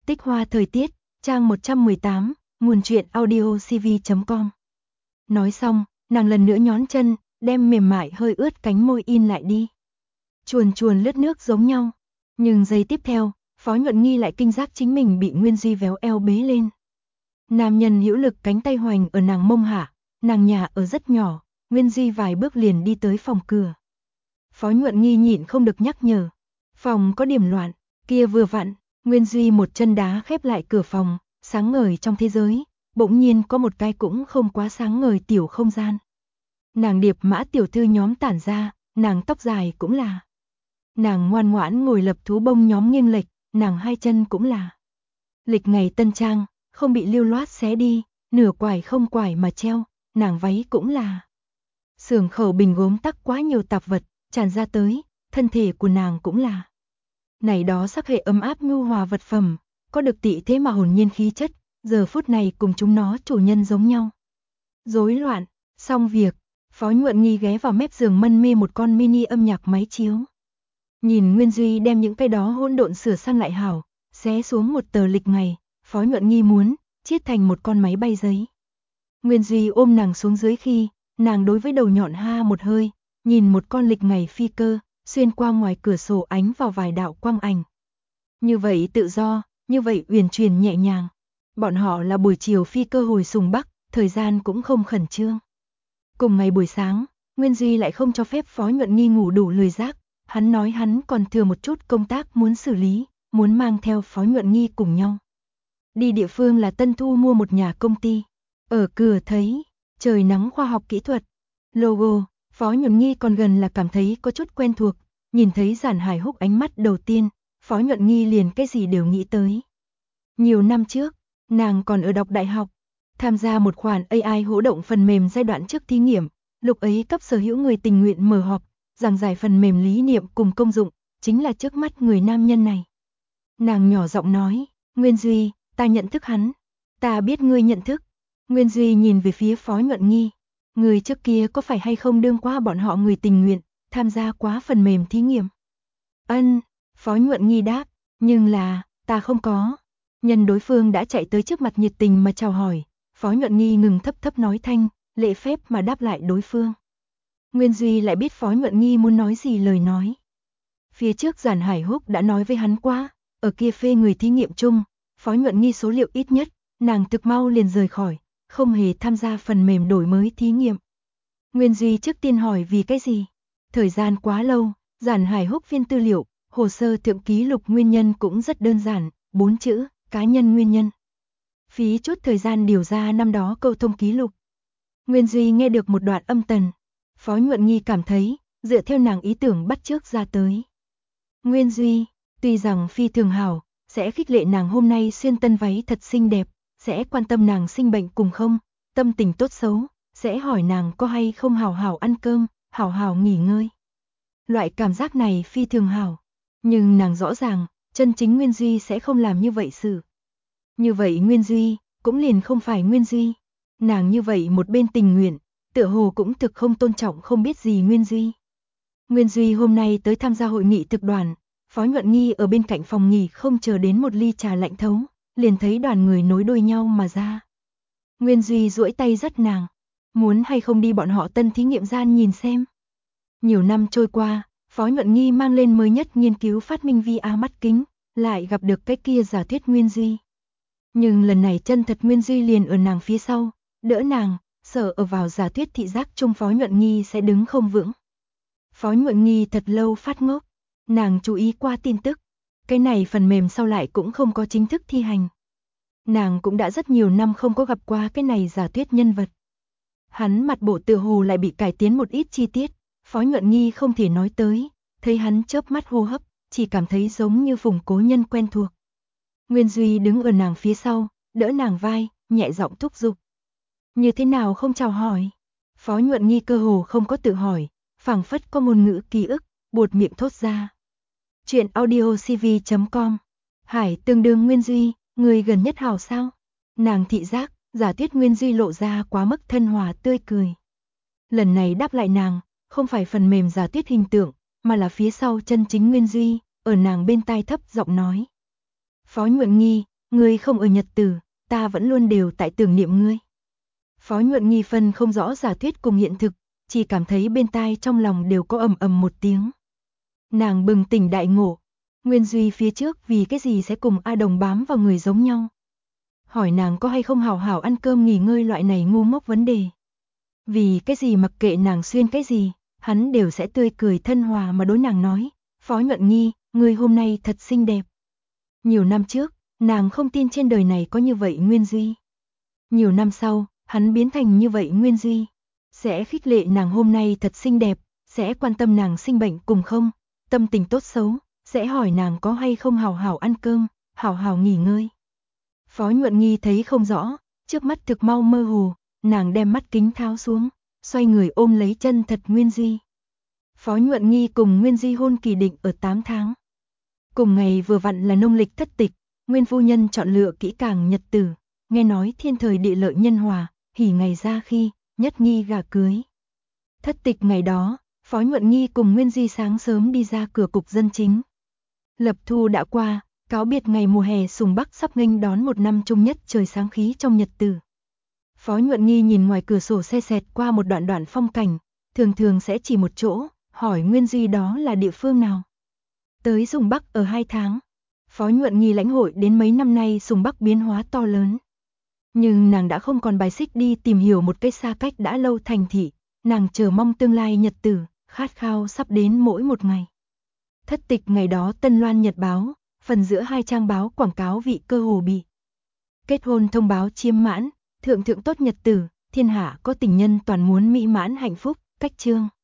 Tích hoa thời tiết, trang 118, nguồn truyện audio cv.com. Nói xong, nàng lần nữa nhón chân, đem mềm mại hơi ướt cánh môi in lại đi. Chuồn chuồn lướt nước giống nhau. Nhưng giây tiếp theo, Phó Nhuận Nghi lại kinh giác chính mình bị Nguyên Duy véo eo bế lên. Nam nhân hữu lực cánh tay hoành ở nàng mông hạ, nàng nhà ở rất nhỏ, Nguyên Duy vài bước liền đi tới phòng cửa. Phó Nhuận Nghi nhịn không được nhắc nhở. Phòng có điểm loạn, kia vừa vặn, Nguyên Duy một chân đá khép lại cửa phòng, sáng ngời trong thế giới, bỗng nhiên có một cái cũng không quá sáng ngời tiểu không gian. Nàng điệp mã tiểu thư nhóm tản ra, nàng tóc dài cũng là. Nàng ngoan ngoãn ngồi lập thú bông nhóm nghiêng lệch, nàng hai chân cũng là. Lịch ngày tân trang, không bị lưu loát xé đi, nửa quải không quải mà treo, nàng váy cũng là. Sườn khẩu bình gốm tắc quá nhiều tạp vật, tràn ra tới, thân thể của nàng cũng là. Này đó sắc hệ ấm áp nhu hòa vật phẩm, có được tị thế mà hồn nhiên khí chất, giờ phút này cùng chúng nó chủ nhân giống nhau. Rối loạn, xong việc, Phó Nhuận Nghi ghé vào mép giường mân mê một con mini âm nhạc máy chiếu. Nhìn Nguyên Duy đem những cái đó hỗn độn sửa sang lại hảo, xé xuống một tờ lịch ngày, Phó Nhuận Nghi muốn chiết thành một con máy bay giấy. Nguyên Duy ôm nàng xuống dưới khi, nàng đối với đầu nhọn ha một hơi, nhìn một con lịch ngày phi cơ, xuyên qua ngoài cửa sổ ánh vào vài đạo quang ảnh. Như vậy tự do, như vậy uyển chuyển nhẹ nhàng. Bọn họ là buổi chiều phi cơ hồi Sùng Bắc, thời gian cũng không khẩn trương. Cùng ngày buổi sáng, Nguyên Duy lại không cho phép Phó Nhuận Nghi ngủ đủ lười giác, hắn nói hắn còn thừa một chút công tác muốn xử lý, muốn mang theo Phó Nhuận Nghi cùng nhau. Đi địa phương là Tân Thu mua một nhà công ty. Ở cửa thấy, trời nắng khoa học kỹ thuật, logo, Phó Nhuận Nghi còn gần là cảm thấy có chút quen thuộc, nhìn thấy Giản Hải Húc ánh mắt đầu tiên, Phó Nhuận Nghi liền cái gì đều nghĩ tới. Nhiều năm trước, nàng còn ở đọc đại học, tham gia một khoản AI hỗ động phần mềm giai đoạn trước thí nghiệm, lúc ấy cấp sở hữu người tình nguyện mở họp, giảng giải phần mềm lý niệm cùng công dụng, chính là trước mắt người nam nhân này. Nàng nhỏ giọng nói, Nguyên Duy, ta nhận thức hắn, ta biết ngươi nhận thức. Nguyên Duy nhìn về phía Phó Nhuận Nghi, người trước kia có phải hay không đương qua bọn họ người tình nguyện, tham gia quá phần mềm thí nghiệm. Ân, Phó Nhuận Nghi đáp, nhưng là, ta không có. Nhân đối phương đã chạy tới trước mặt nhiệt tình mà chào hỏi, Phó Nhuận Nghi ngừng thấp thấp nói thanh, lễ phép mà đáp lại đối phương. Nguyên Duy lại biết Phó Nhuận Nghi muốn nói gì lời nói. Phía trước Giản Hải Húc đã nói với hắn qua, ở kia phê người thí nghiệm chung, Phó Nhuận Nghi số liệu ít nhất, nàng thực mau liền rời khỏi, không hề tham gia phần mềm đổi mới thí nghiệm. Nguyên Duy trước tiên hỏi vì cái gì? Thời gian quá lâu, Giản Hải Húc phiên tư liệu, hồ sơ thượng ký lục nguyên nhân cũng rất đơn giản, 4 chữ, cá nhân nguyên nhân. Phí chút thời gian điều ra năm đó câu thông ký lục. Nguyên Duy nghe được một đoạn âm tần. Phó Nhuận Nghi cảm thấy, dựa theo nàng ý tưởng bắt chước ra tới. Nguyên Duy, tuy rằng phi thường hảo, sẽ khích lệ nàng hôm nay xuyên tân váy thật xinh đẹp, sẽ quan tâm nàng sinh bệnh cùng không, tâm tình tốt xấu, sẽ hỏi nàng có hay không hảo hảo ăn cơm, hảo hảo nghỉ ngơi. Loại cảm giác này phi thường hảo, nhưng nàng rõ ràng, chân chính Nguyên Duy sẽ không làm như vậy sự. Như vậy Nguyên Duy, cũng liền không phải Nguyên Duy. Nàng như vậy một bên tình nguyện, tựa hồ cũng thực không tôn trọng không biết gì Nguyên Duy. Nguyên Duy hôm nay tới tham gia hội nghị thực đoàn, Phó Nhuận Nghi ở bên cạnh phòng nghỉ không chờ đến một ly trà lạnh thấu, liền thấy đoàn người nối đuôi nhau mà ra. Nguyên Duy duỗi tay dắt nàng, muốn hay không đi bọn họ tân thí nghiệm gian nhìn xem. Nhiều năm trôi qua, Phó Nhuận Nghi mang lên mới nhất nghiên cứu phát minh VR mắt kính, lại gặp được cái kia giả thuyết Nguyên Duy. Nhưng lần này chân thật Nguyên Duy liền ở nàng phía sau, đỡ nàng, sợ ở vào giả thuyết thị giác chung Phó Nhuận Nghi sẽ đứng không vững. Phó Nhuận Nghi thật lâu phát ngốc, nàng chú ý qua tin tức, cái này phần mềm sau lại cũng không có chính thức thi hành. Nàng cũng đã rất nhiều năm không có gặp qua cái này giả thuyết nhân vật. Hắn mặt bộ tựa hồ lại bị cải tiến một ít chi tiết, Phó Nhuận Nghi không thể nói tới, thấy hắn chớp mắt hô hấp, chỉ cảm thấy giống như vùng cố nhân quen thuộc. Nguyên Duy đứng ở nàng phía sau, đỡ nàng vai, nhẹ giọng thúc giục. Như thế nào không chào hỏi? Phó Nhuận Nghi cơ hồ không có tự hỏi, phảng phất có ngôn ngữ ký ức, buột miệng thốt ra. Chuyện audio cv.com. Hải tương đương Nguyên Duy, người gần nhất hảo sao? Nàng thị giác, giả thuyết Nguyên Duy lộ ra quá mức thân hòa tươi cười. Lần này đáp lại nàng, không phải phần mềm giả thuyết hình tượng, mà là phía sau chân chính Nguyên Duy, ở nàng bên tai thấp giọng nói. Phó Nhuận Nghi, ngươi không ở nhật tử, ta vẫn luôn đều tại tưởng niệm ngươi. Phó Nhuận Nghi phân không rõ giả thuyết cùng hiện thực, chỉ cảm thấy bên tai trong lòng đều có ầm ầm một tiếng. Nàng bừng tỉnh đại ngộ, Nguyên Duy phía trước vì cái gì sẽ cùng A Đồng bám vào người giống nhau. Hỏi nàng có hay không hảo hảo ăn cơm nghỉ ngơi loại này ngu ngốc vấn đề. Vì cái gì mặc kệ nàng xuyên cái gì, hắn đều sẽ tươi cười thân hòa mà đối nàng nói, Phó Nhuận Nghi, ngươi hôm nay thật xinh đẹp. Nhiều năm trước, nàng không tin trên đời này có như vậy Nguyên Duy. Nhiều năm sau, hắn biến thành như vậy Nguyên Duy. Sẽ khích lệ nàng hôm nay thật xinh đẹp, sẽ quan tâm nàng sinh bệnh cùng không, tâm tình tốt xấu, sẽ hỏi nàng có hay không hảo hảo ăn cơm, hảo hảo nghỉ ngơi. Phó Nhuận Nghi thấy không rõ, trước mắt thực mau mơ hồ, nàng đem mắt kính tháo xuống, xoay người ôm lấy chân thật Nguyên Duy. Phó Nhuận Nghi cùng Nguyên Duy hôn kỳ định ở 8 tháng. Cùng ngày vừa vặn là nông lịch thất tịch, Nguyên phu nhân chọn lựa kỹ càng nhật tử, nghe nói thiên thời địa lợi nhân hòa, hỉ ngày ra khi, nhất nghi gả cưới. Thất tịch ngày đó, Phó Nhuận Nghi cùng Nguyên Duy sáng sớm đi ra cửa cục dân chính. Lập thu đã qua, cáo biệt ngày mùa hè Sùng Bắc sắp nghênh đón một năm trung nhất trời sáng khí trong nhật tử. Phó Nhuận Nghi nhìn ngoài cửa sổ xe xẹt qua một đoạn đoạn phong cảnh, thường thường sẽ chỉ một chỗ, hỏi Nguyên Duy đó là địa phương nào. Tới Sùng Bắc ở 2 tháng. Phó Nhuận Nghi lãnh hội đến mấy năm nay Sùng Bắc biến hóa to lớn. Nhưng nàng đã không còn bài xích đi tìm hiểu một cái xa cách đã lâu thành thị, nàng chờ mong tương lai nhật tử, khát khao sắp đến mỗi một ngày. Thất tịch ngày đó Tân Loan Nhật báo, phần giữa 2 trang báo quảng cáo vị cơ hồ bị kết hôn thông báo chiêm mãn, thượng thượng tốt nhật tử, thiên hạ có tình nhân toàn muốn mỹ mãn hạnh phúc, cách chương.